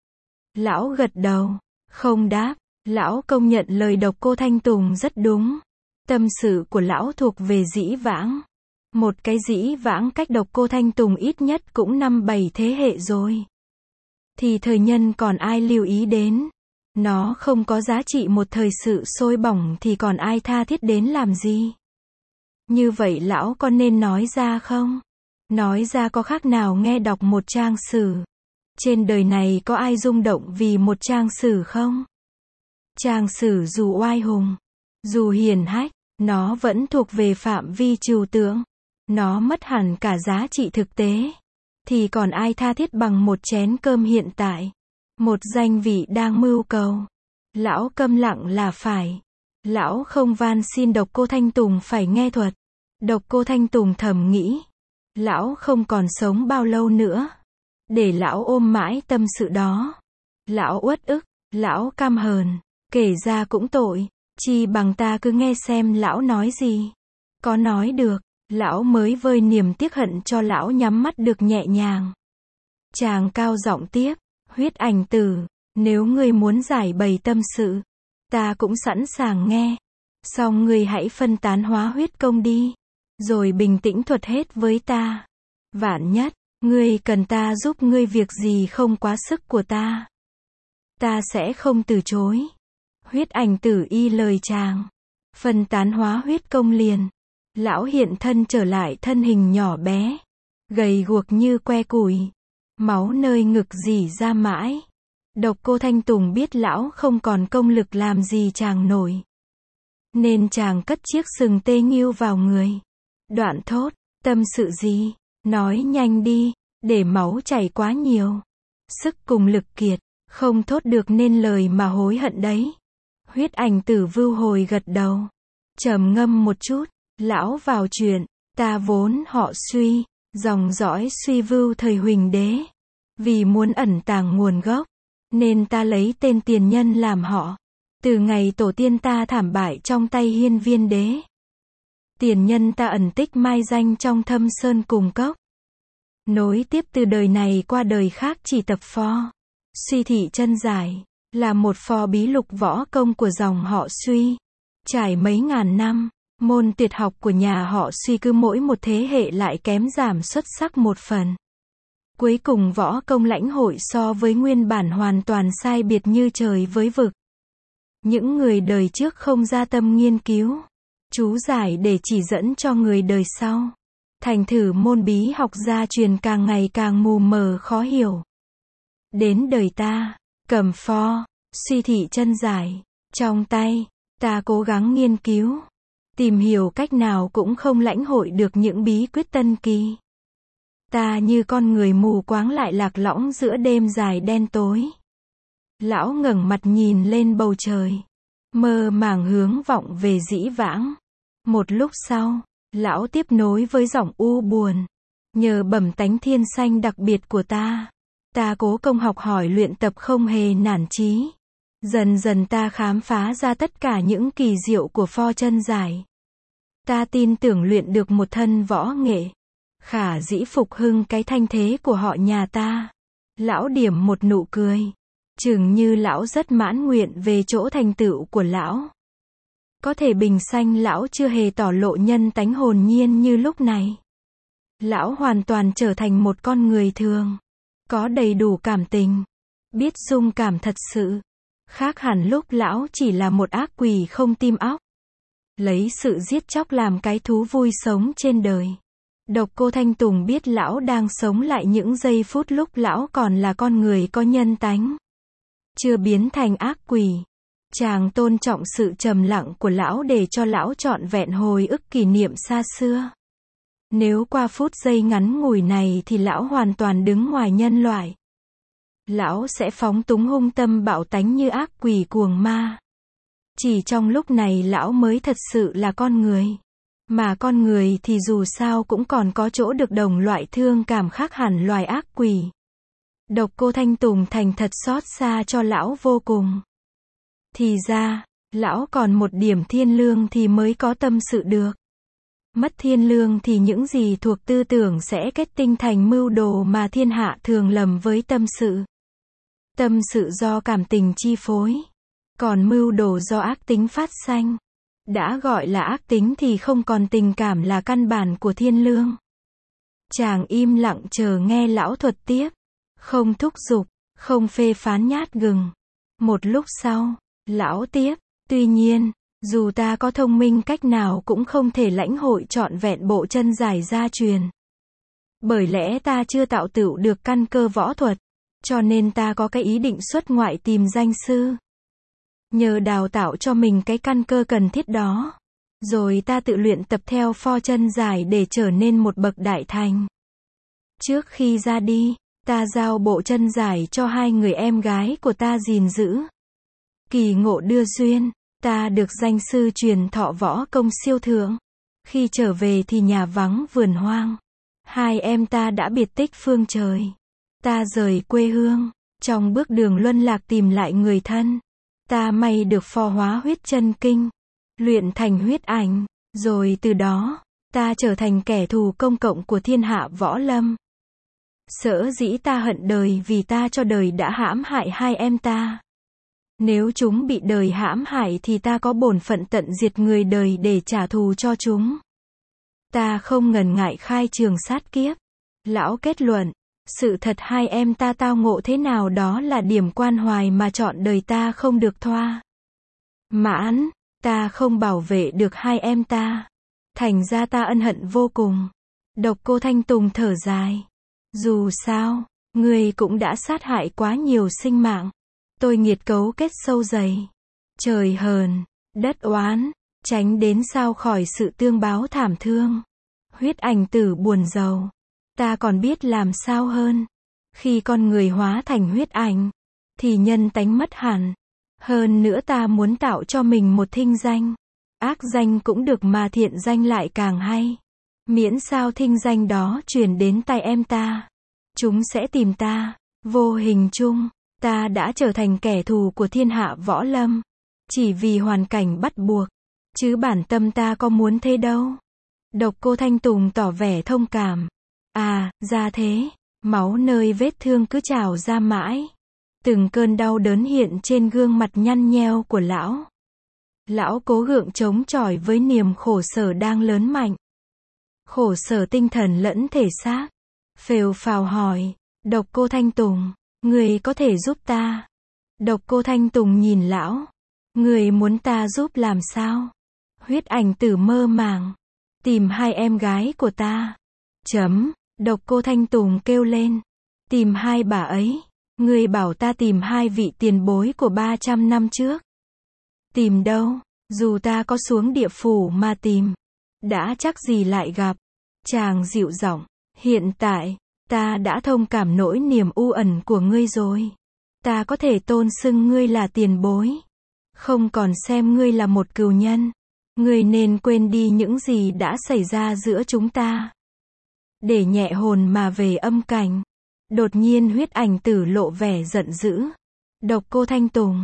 Lão gật đầu, không đáp. Lão công nhận lời Độc Cô Thanh Tùng rất đúng. Tâm sự của lão thuộc về dĩ vãng. Một cái dĩ vãng cách Độc Cô Thanh Tùng ít nhất cũng năm bảy thế hệ rồi. Thì thời nhân còn ai lưu ý đến. Nó không có giá trị một thời sự sôi bỏng thì còn ai tha thiết đến làm gì. Như vậy lão có nên nói ra không? Nói ra có khác nào nghe đọc một trang sử. Trên đời này có ai rung động vì một trang sử không? Trang sử dù oai hùng, dù hiền hách, nó vẫn thuộc về phạm vi trừu tượng. Nó mất hẳn cả giá trị thực tế. Thì còn ai tha thiết bằng một chén cơm hiện tại. Một danh vị đang mưu cầu. Lão câm lặng là phải. Lão không van xin Độc Cô Thanh Tùng phải nghe thuật. Độc Cô Thanh Tùng thầm nghĩ. Lão không còn sống bao lâu nữa. Để lão ôm mãi tâm sự đó. Lão uất ức, lão cam hờn. Kể ra cũng tội. Chi bằng ta cứ nghe xem lão nói gì. Có nói được, lão mới vơi niềm tiếc hận cho lão nhắm mắt được nhẹ nhàng. Chàng cao giọng tiếp. Huyết Ảnh Tử, nếu ngươi muốn giải bày tâm sự, ta cũng sẵn sàng nghe. Song ngươi hãy phân tán hóa huyết công đi. Rồi bình tĩnh thuật hết với ta. Vạn nhất, ngươi cần ta giúp ngươi việc gì không quá sức của ta. Ta sẽ không từ chối. Huyết Ảnh Tử y lời chàng. Phân tán hóa huyết công liền. Lão hiện thân trở lại thân hình nhỏ bé. Gầy guộc như que củi. Máu nơi ngực rỉ ra mãi. Độc Cô Thanh Tùng biết lão không còn công lực làm gì chàng nổi. Nên chàng cất chiếc sừng tê nghiêu vào người. Đoạn thốt, tâm sự gì, nói nhanh đi, để máu chảy quá nhiều. Sức cùng lực kiệt, không thốt được nên lời mà hối hận đấy. Huyết Ảnh Tử Vưu Hồi gật đầu. Trầm ngâm một chút, lão vào chuyện, ta vốn họ Suy, dòng dõi Suy Vưu thời Huỳnh Đế. Vì muốn ẩn tàng nguồn gốc, nên ta lấy tên tiền nhân làm họ. Từ ngày tổ tiên ta thảm bại trong tay Hiên Viên Đế. Tiền nhân ta ẩn tích mai danh trong thâm sơn cùng cốc. Nối tiếp từ đời này qua đời khác chỉ tập phò. Suy Thị Chân Giải, là một phò bí lục võ công của dòng họ Suy. Trải mấy ngàn năm, môn tuyệt học của nhà họ Suy cứ mỗi một thế hệ lại kém giảm xuất sắc một phần. Cuối cùng võ công lãnh hội so với nguyên bản hoàn toàn sai biệt như trời với vực. Những người đời trước không ra tâm nghiên cứu, chú giải để chỉ dẫn cho người đời sau. Thành thử môn bí học gia truyền càng ngày càng mù mờ khó hiểu. Đến đời ta, cầm phò, Suy Thị Chân Giải, trong tay, ta cố gắng nghiên cứu, tìm hiểu cách nào cũng không lãnh hội được những bí quyết tân kỳ. Ta như con người mù quáng lại lạc lõng giữa đêm dài đen tối. Lão ngẩng mặt nhìn lên bầu trời, mơ màng hướng vọng về dĩ vãng. Một lúc sau, lão tiếp nối với giọng u buồn. Nhờ bẩm tánh thiên sanh đặc biệt của ta, ta cố công học hỏi luyện tập không hề nản chí. Dần dần ta khám phá ra tất cả những kỳ diệu của pho chân giải. Ta tin tưởng luyện được một thân võ nghệ. Khả dĩ phục hưng cái thanh thế của họ nhà ta. Lão điểm một nụ cười. Chừng như lão rất mãn nguyện về chỗ thành tựu của lão. Có thể bình sanh lão chưa hề tỏ lộ nhân tánh hồn nhiên như lúc này. Lão hoàn toàn trở thành một con người thường. Có đầy đủ cảm tình. Biết dung cảm thật sự. Khác hẳn lúc lão chỉ là một ác quỷ không tim óc. Lấy sự giết chóc làm cái thú vui sống trên đời. Độc Cô Thanh Tùng biết lão đang sống lại những giây phút lúc lão còn là con người có nhân tánh. Chưa biến thành ác quỷ. Chàng tôn trọng sự trầm lặng của lão để cho lão trọn vẹn hồi ức kỷ niệm xa xưa. Nếu qua phút giây ngắn ngủi này thì lão hoàn toàn đứng ngoài nhân loại. Lão sẽ phóng túng hung tâm bạo tánh như ác quỷ cuồng ma. Chỉ trong lúc này lão mới thật sự là con người. Mà con người thì dù sao cũng còn có chỗ được đồng loại thương cảm khác hẳn loài ác quỷ. Độc Cô Thanh Tùng thành thật xót xa cho lão vô cùng. Thì ra, lão còn một điểm thiên lương thì mới có tâm sự được. Mất thiên lương thì những gì thuộc tư tưởng sẽ kết tinh thành mưu đồ mà thiên hạ thường lầm với tâm sự. Tâm sự do cảm tình chi phối. Còn mưu đồ do ác tính phát sanh. Đã gọi là ác tính thì không còn tình cảm là căn bản của thiên lương. Chàng im lặng chờ nghe lão thuật tiếp. Không thúc giục, không phê phán nhát gừng. Một lúc sau, lão tiếp. Tuy nhiên, dù ta có thông minh cách nào cũng không thể lãnh hội trọn vẹn bộ chân giải gia truyền. Bởi lẽ ta chưa tạo tựu được căn cơ võ thuật. Cho nên ta có cái ý định xuất ngoại tìm danh sư. Nhờ đào tạo cho mình cái căn cơ cần thiết đó. Rồi ta tự luyện tập theo pho chân giải để trở nên một bậc đại thành. Trước khi ra đi, ta giao bộ chân giải cho hai người em gái của ta gìn giữ. Kỳ ngộ đưa duyên, ta được danh sư truyền thọ võ công siêu thượng. Khi trở về thì nhà vắng vườn hoang. Hai em ta đã biệt tích phương trời. Ta rời quê hương, trong bước đường luân lạc tìm lại người thân. Ta may được phò hóa huyết chân kinh, luyện thành huyết ảnh, rồi từ đó, ta trở thành kẻ thù công cộng của thiên hạ võ lâm. Sở dĩ ta hận đời vì ta cho đời đã hãm hại hai em ta. Nếu chúng bị đời hãm hại thì ta có bổn phận tận diệt người đời để trả thù cho chúng. Ta không ngần ngại khai trường sát kiếp. Lão kết luận, sự thật hai em ta tao ngộ thế nào đó là điểm quan hoài mà trọn đời ta không được thoa mãn. Ta không bảo vệ được hai em ta. Thành ra ta ân hận vô cùng. Độc Cô Thanh Tùng thở dài. Dù sao, người cũng đã sát hại quá nhiều sinh mạng. Tôi nghiệt cấu kết sâu dày. Trời hờn, đất oán, tránh đến sao khỏi sự tương báo thảm thương. Huyết ảnh tử buồn rầu. Ta còn biết làm sao hơn. Khi con người hóa thành huyết ảnh, thì nhân tánh mất hẳn. Hơn nữa ta muốn tạo cho mình một thinh danh. Ác danh cũng được mà thiện danh lại càng hay. Miễn sao thinh danh đó truyền đến tai em ta. Chúng sẽ tìm ta. Vô hình chung, ta đã trở thành kẻ thù của thiên hạ võ lâm. Chỉ vì hoàn cảnh bắt buộc. Chứ bản tâm ta có muốn thế đâu. Độc Cô Thanh Tùng tỏ vẻ thông cảm. À, ra thế. Máu nơi vết thương cứ trào ra mãi. Từng cơn đau đớn hiện trên gương mặt nhăn nheo của lão. Lão cố gượng chống chọi với niềm khổ sở đang lớn mạnh. Khổ sở tinh thần lẫn thể xác. Phều phào hỏi, Độc Cô Thanh Tùng, người có thể giúp ta? Độc Cô Thanh Tùng nhìn lão. Người muốn ta giúp làm sao? Huyết ảnh tử mơ màng. Tìm hai em gái của ta. Chấm. Độc Cô Thanh Tùng kêu lên. Tìm hai bà ấy. Người bảo ta tìm hai vị tiền bối của ba trăm năm trước. Tìm đâu? Dù ta có xuống địa phủ mà tìm. Đã chắc gì lại gặp. Chàng dịu giọng. Hiện tại, ta đã thông cảm nỗi niềm u ẩn của ngươi rồi. Ta có thể tôn xưng ngươi là tiền bối. Không còn xem ngươi là một cừu nhân. Ngươi nên quên đi những gì đã xảy ra giữa chúng ta. Để nhẹ hồn mà về âm cảnh. Đột nhiên huyết ảnh tử lộ vẻ giận dữ. Độc Cô Thanh Tùng,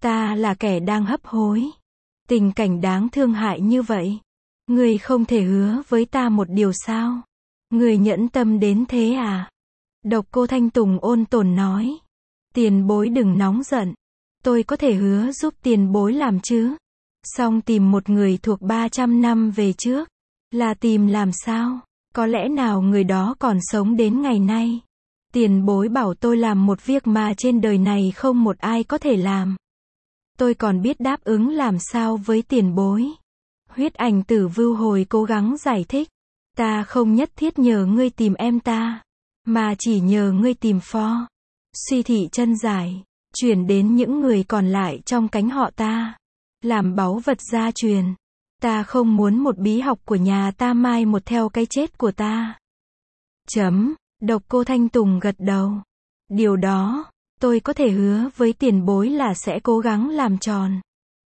Ta là kẻ đang hấp hối. Tình cảnh đáng thương hại như vậy. Ngươi không thể hứa với ta một điều sao? Ngươi nhẫn tâm đến thế à? Độc Cô Thanh Tùng ôn tồn nói. Tiền bối đừng nóng giận. Tôi có thể hứa giúp tiền bối làm chứ. Song tìm một người thuộc ba trăm năm về trước. Là tìm làm sao? Có lẽ nào người đó còn sống đến ngày nay? Tiền bối bảo tôi làm một việc mà trên đời này không một ai có thể làm. Tôi còn biết đáp ứng làm sao với tiền bối. Huyết Ảnh Tử Vưu Hồi cố gắng giải thích. Ta không nhất thiết nhờ ngươi tìm em ta. Mà chỉ nhờ ngươi tìm Pho. Suy thị chân giải. Chuyển đến những người còn lại trong cánh họ ta. Làm báu vật gia truyền. Ta không muốn một bí học của nhà ta mai một theo cái chết của ta. Chấm. Độc Cô Thanh Tùng gật đầu. Điều đó, tôi có thể hứa với tiền bối là sẽ cố gắng làm tròn.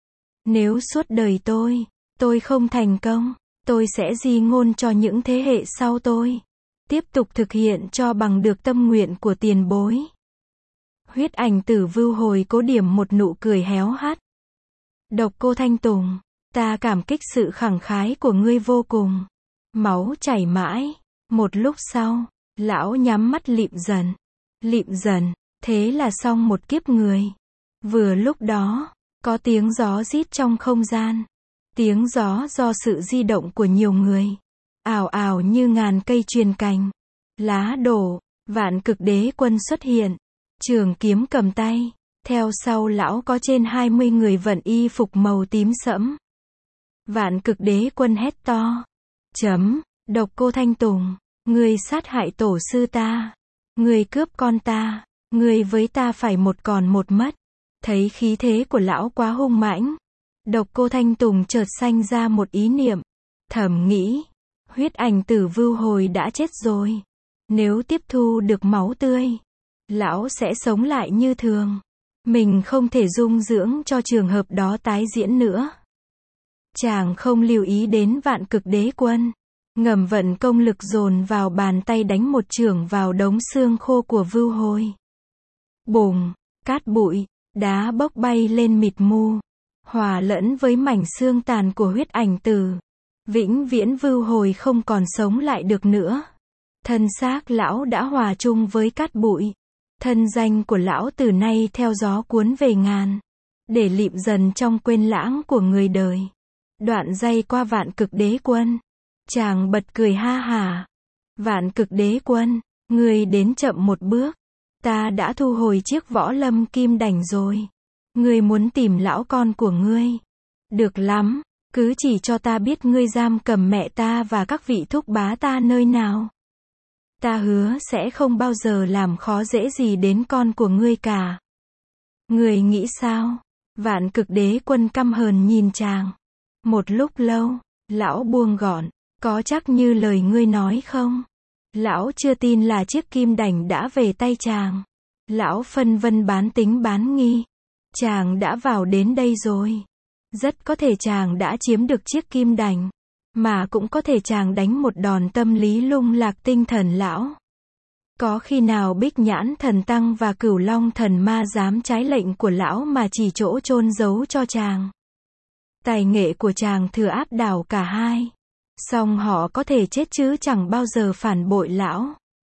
Nếu suốt đời tôi, tôi không thành công, tôi sẽ di ngôn cho những thế hệ sau tôi. Tiếp tục thực hiện cho bằng được tâm nguyện của tiền bối. Huyết Ảnh Tử Vưu Hồi cố điểm một nụ cười héo hắt. Độc Cô Thanh Tùng, ta cảm kích sự khẳng khái của ngươi vô cùng. Máu chảy mãi. Một lúc sau, lão nhắm mắt lịm dần. Lịm dần, thế là xong một kiếp người. Vừa lúc đó, có tiếng gió rít trong không gian. Tiếng gió do sự di động của nhiều người. Ào ào như ngàn cây truyền cành. Lá đổ, Vạn Cực Đế Quân xuất hiện. Trường kiếm cầm tay. Theo sau lão có trên hai mươi người vận y phục màu tím sẫm. Vạn Cực Đế Quân hét to. Chấm. Độc Cô Thanh Tùng. Ngươi sát hại tổ sư ta. Ngươi cướp con ta. Ngươi với ta phải một còn một mất. Thấy khí thế của lão quá hung mãnh. Độc Cô Thanh Tùng chợt sanh ra một ý niệm. Thầm nghĩ. Huyết Ảnh Tử Vưu Hồi đã chết rồi. Nếu tiếp thu được máu tươi, lão sẽ sống lại như thường. Mình không thể dung dưỡng cho trường hợp đó tái diễn nữa. Chàng không lưu ý đến Vạn Cực Đế Quân. Ngầm vận công lực dồn vào bàn tay đánh một chưởng vào đống xương khô của Vưu Hồi. Bùng, cát bụi, đá bốc bay lên mịt mù. Hòa lẫn với mảnh xương tàn của Huyết Ảnh Tử. Vĩnh viễn Vưu Hồi không còn sống lại được nữa. Thân xác lão đã hòa chung với cát bụi. Thân danh của lão từ nay theo gió cuốn về ngàn. Để lịm dần trong quên lãng của người đời. Đoạn dây qua Vạn Cực Đế Quân. Chàng bật cười ha hả. Vạn Cực Đế Quân, ngươi đến chậm một bước. Ta đã thu hồi chiếc võ lâm kim đảnh rồi. Ngươi muốn tìm lão con của ngươi. Được lắm, cứ chỉ cho ta biết ngươi giam cầm mẹ ta và các vị thúc bá ta nơi nào. Ta hứa sẽ không bao giờ làm khó dễ gì đến con của ngươi cả. Ngươi nghĩ sao? Vạn Cực Đế Quân căm hờn nhìn chàng. Một lúc lâu, lão buông gọn. Có chắc như lời ngươi nói không? Lão chưa tin là chiếc kim đảnh đã về tay chàng. Lão phân vân bán tính bán nghi. Chàng đã vào đến đây rồi. Rất có thể chàng đã chiếm được chiếc kim đảnh. Mà cũng có thể chàng đánh một đòn tâm lý lung lạc tinh thần lão. Có khi nào Bích Nhãn Thần Tăng và Cửu Long Thần Ma dám trái lệnh của lão mà chỉ chỗ chôn giấu cho chàng? Tài nghệ của chàng thừa áp đảo cả hai. Song họ có thể chết chứ chẳng bao giờ phản bội lão.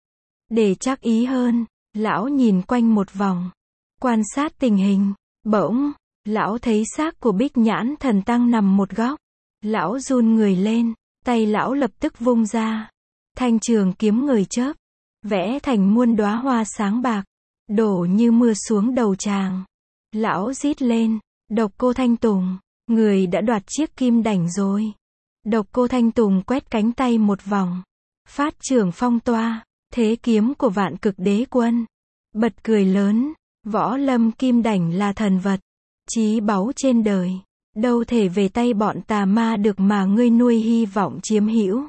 Để chắc ý hơn, lão nhìn quanh một vòng. Quan sát tình hình. Bỗng, lão thấy xác của Bích Nhãn Thần Tăng nằm một góc. Lão run người lên, tay lão lập tức vung ra. Thanh trường kiếm người chớp, vẽ thành muôn đóa hoa sáng bạc, đổ như mưa xuống đầu chàng. Lão rít lên, Độc Cô Thanh Tùng, người đã đoạt chiếc kim đảnh rồi. Độc Cô Thanh Tùng quét cánh tay một vòng, phát trưởng phong toa, thế kiếm của Vạn Cực Đế Quân. Bật cười lớn, võ lâm kim đảnh là thần vật, chí báu trên đời. Đâu thể về tay bọn tà ma được mà ngươi nuôi hy vọng chiếm hữu.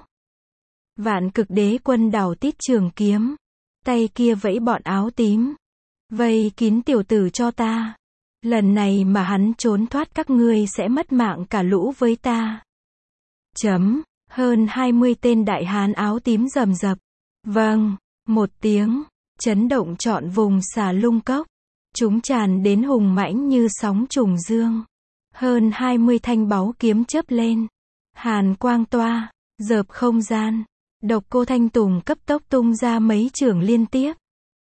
Vạn Cực Đế Quân đào tít trường kiếm. Tay kia vẫy bọn áo tím. Vây kín tiểu tử cho ta. Lần này mà hắn trốn thoát các ngươi sẽ mất mạng cả lũ với ta. Chấm. Hơn hai mươi tên đại hán áo tím rầm rập. Vâng. Một tiếng. Chấn động trọn vùng Xà Lung Cốc. Chúng tràn đến hùng mãnh như sóng trùng dương. Hơn hai mươi thanh báu kiếm chớp lên. Hàn quang toa, dợp không gian. Độc Cô Thanh Tùng cấp tốc tung ra mấy chưởng liên tiếp.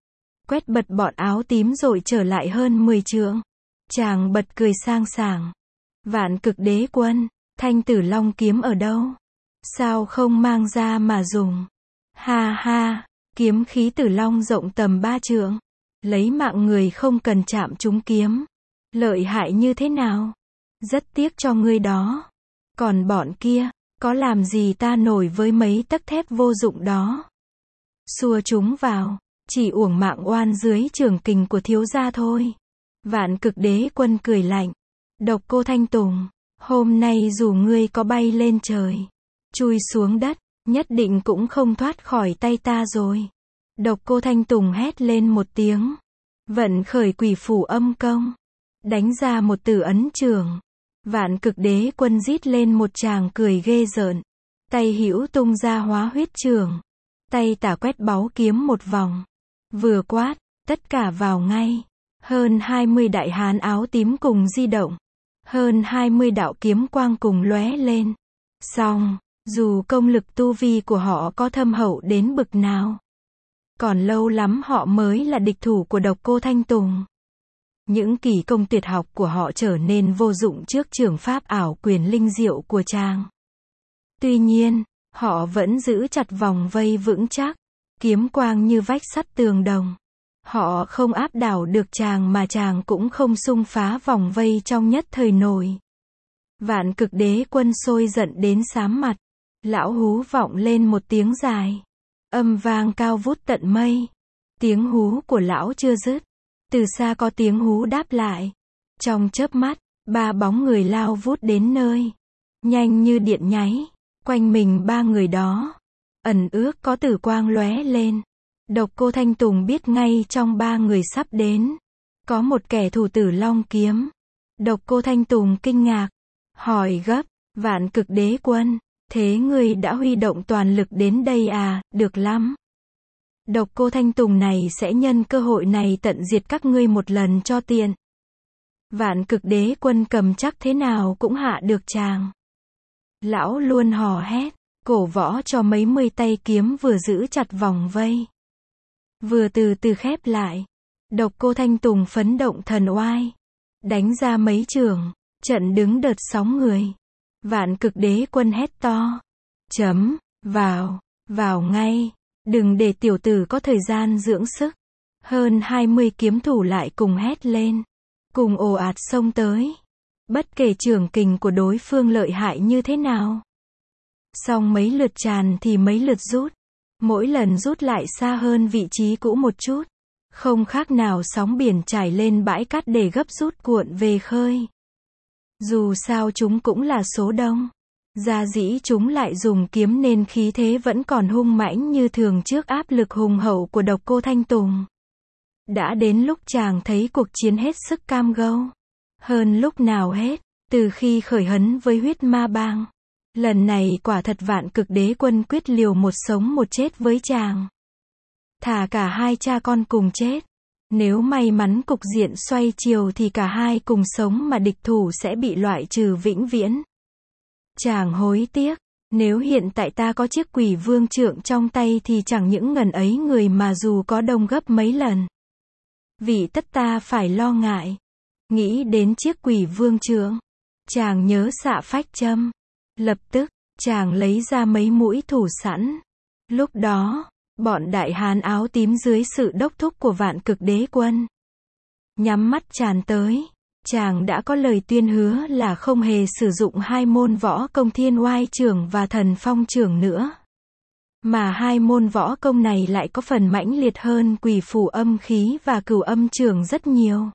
Quét bật bọn áo tím rồi trở lại hơn mười trượng. Chàng bật cười sang sảng. Vạn Cực Đế Quân, Thanh Tử Long kiếm ở đâu? Sao không mang ra mà dùng? Ha ha, kiếm khí Tử Long rộng tầm ba trượng. Lấy mạng người không cần chạm trúng kiếm. Lợi hại như thế nào? Rất tiếc cho ngươi đó. Còn bọn kia, có làm gì ta nổi với mấy tấc thép vô dụng đó. Xua chúng vào, chỉ uổng mạng oan dưới trường kình của thiếu gia thôi. Vạn Cực Đế Quân cười lạnh. Độc Cô Thanh Tùng, hôm nay dù ngươi có bay lên trời, chui xuống đất, nhất định cũng không thoát khỏi tay ta rồi. Độc Cô Thanh Tùng hét lên một tiếng. Vận khởi Quỷ Phủ Âm Công. Đánh ra một tử ấn trường. Vạn Cực Đế Quân rít lên một tràng cười ghê rợn. Tay hữu tung ra hóa huyết trường. Tay tả quét báu kiếm một vòng. Vừa quát, tất cả vào ngay. Hơn hai mươi đại hán áo tím cùng di động. Hơn hai mươi đạo kiếm quang cùng lóe lên. Xong, dù công lực tu vi của họ có thâm hậu đến bực nào, còn lâu lắm họ mới là địch thủ của Độc Cô Thanh Tùng. Những kỳ công tuyệt học của họ trở nên vô dụng trước trường pháp ảo quyền linh diệu của chàng. Tuy nhiên, họ vẫn giữ chặt vòng vây vững chắc, kiếm quang như vách sắt tường đồng. Họ không áp đảo được chàng mà chàng cũng không xung phá vòng vây trong nhất thời nổi. Vạn Cực Đế Quân sôi giận đến xám mặt. Lão hú vọng lên một tiếng dài. Âm vang cao vút tận mây. Tiếng hú của lão chưa dứt. Từ xa có tiếng hú đáp lại. Trong chớp mắt, ba bóng người lao vút đến nơi. Nhanh như điện nháy. Quanh mình ba người đó. Ẩn ước có tử quang lóe lên. Độc Cô Thanh Tùng biết ngay trong ba người sắp đến. Có một kẻ thủ Tử Long kiếm. Độc Cô Thanh Tùng kinh ngạc. Hỏi gấp, Vạn Cực Đế Quân, thế ngươi đã huy động toàn lực đến đây à, được lắm. Độc Cô Thanh Tùng này sẽ nhân cơ hội này tận diệt các ngươi một lần cho tiện. Vạn Cực Đế Quân cầm chắc thế nào cũng hạ được chàng. Lão luôn hò hét, cổ võ cho mấy mươi tay kiếm vừa giữ chặt vòng vây. Vừa từ từ khép lại. Độc Cô Thanh Tùng phấn động thần oai. Đánh ra mấy trường, trận đứng đợt sóng người. Vạn Cực Đế Quân hét to. Chấm, vào, vào ngay. Đừng để tiểu tử có thời gian dưỡng sức. Hơn hai mươi kiếm thủ lại cùng hét lên. Cùng ồ ạt xông tới. Bất kể trường kình của đối phương lợi hại như thế nào. Xong mấy lượt tràn thì mấy lượt rút. Mỗi lần rút lại xa hơn vị trí cũ một chút. Không khác nào sóng biển trải lên bãi cát để gấp rút cuộn về khơi. Dù sao chúng cũng là số đông. Gia dĩ chúng lại dùng kiếm nên khí thế vẫn còn hung mãnh như thường trước áp lực hùng hậu của Độc Cô Thanh Tùng. Đã đến lúc chàng thấy cuộc chiến hết sức cam go. Hơn lúc nào hết, từ khi khởi hấn với huyết ma bang. Lần này quả thật Vạn Cực Đế Quân quyết liều một sống một chết với chàng. Thà cả hai cha con cùng chết. Nếu may mắn cục diện xoay chiều thì cả hai cùng sống mà địch thủ sẽ bị loại trừ vĩnh viễn. Chàng hối tiếc, nếu hiện tại ta có chiếc Quỷ Vương trượng trong tay thì chẳng những ngần ấy người mà dù có đông gấp mấy lần. Vì tất ta phải lo ngại. Nghĩ đến chiếc Quỷ Vương trượng, chàng nhớ xạ phách châm. Lập tức, chàng lấy ra mấy mũi thủ sẵn. Lúc đó, bọn đại hán áo tím dưới sự đốc thúc của Vạn Cực Đế Quân nhắm mắt tràn tới. Chàng đã có lời tuyên hứa là không hề sử dụng hai môn võ công Thiên Oai Trưởng và Thần Phong Trưởng nữa. Mà hai môn võ công này lại có phần mãnh liệt hơn Quỷ Phủ Âm Khí và Cửu Âm Trưởng rất nhiều.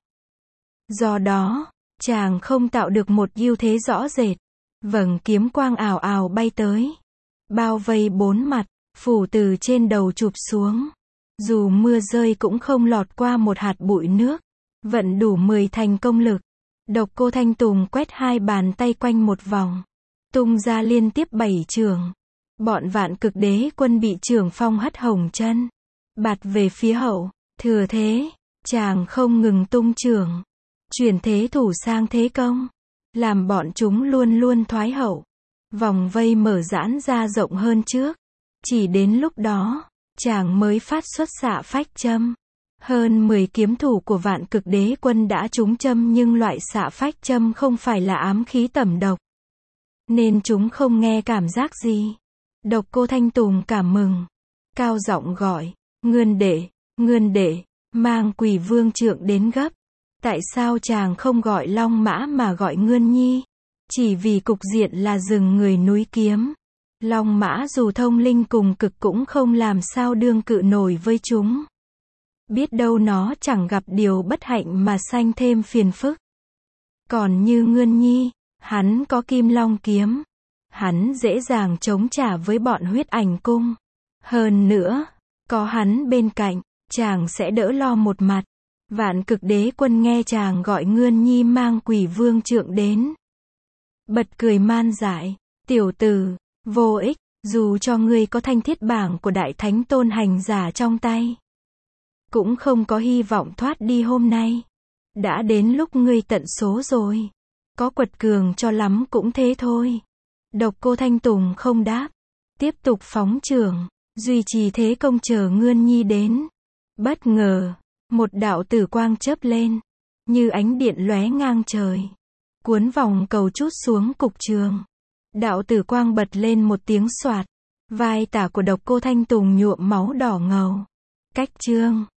Do đó, chàng không tạo được một ưu thế rõ rệt. Vầng kiếm quang ào ào bay tới. Bao vây bốn mặt, phủ từ trên đầu chụp xuống. Dù mưa rơi cũng không lọt qua một hạt bụi nước. Vận đủ mười thành công lực. Độc Cô Thanh Tùng quét hai bàn tay quanh một vòng. Tung ra liên tiếp bảy trường. Bọn Vạn Cực Đế Quân bị trường phong hất hồng chân. Bạt về phía hậu. Thừa thế, Chàng không ngừng tung chưởng, chuyển thế thủ sang thế công, làm bọn chúng luôn luôn thoái hậu. Vòng vây mở giãn ra rộng hơn trước. Chỉ đến lúc đó, chàng mới phát xuất xạ phách châm. Hơn mười kiếm thủ của Vạn Cực Đế Quân đã trúng châm, nhưng loại xạ phách châm không phải là ám khí tẩm độc, nên chúng không nghe cảm giác gì. Độc Cô Thanh Tùng cảm mừng, cao giọng gọi, Ngươn đệ, Ngươn đệ, mang Quỷ Vương trượng đến gấp. Tại sao chàng không gọi Long Mã mà gọi Ngươn Nhi? Chỉ vì cục diện là rừng người núi kiếm. Long Mã dù thông linh cùng cực cũng không làm sao đương cự nổi với chúng. Biết đâu nó chẳng gặp điều bất hạnh mà sanh thêm phiền phức. Còn như Ngươn Nhi, hắn có Kim Long kiếm, hắn dễ dàng chống trả với bọn Huyết Ảnh cung. Hơn nữa, có hắn bên cạnh, chàng sẽ đỡ lo một mặt. Vạn Cực Đế Quân nghe chàng gọi Ngươn Nhi mang Quỷ Vương trượng đến, bật cười man dại, tiểu tử, vô ích, dù cho ngươi có thanh thiết bảng của Đại Thánh Tôn Hành Giả trong tay, cũng không có hy vọng thoát đi hôm nay. Đã đến lúc ngươi tận số rồi. Có quật cường cho lắm cũng thế thôi. Độc Cô Thanh Tùng không đáp, tiếp tục phóng chưởng, duy trì thế công chờ Ngươn Nhi đến. Bất ngờ, một đạo tử quang chớp lên, như ánh điện lóe ngang trời, cuốn vòng cầu trút xuống cục trường. Đạo tử quang bật lên một tiếng xoạt, vai tả của Độc Cô Thanh Tùng nhuộm máu đỏ ngầu. Cách chương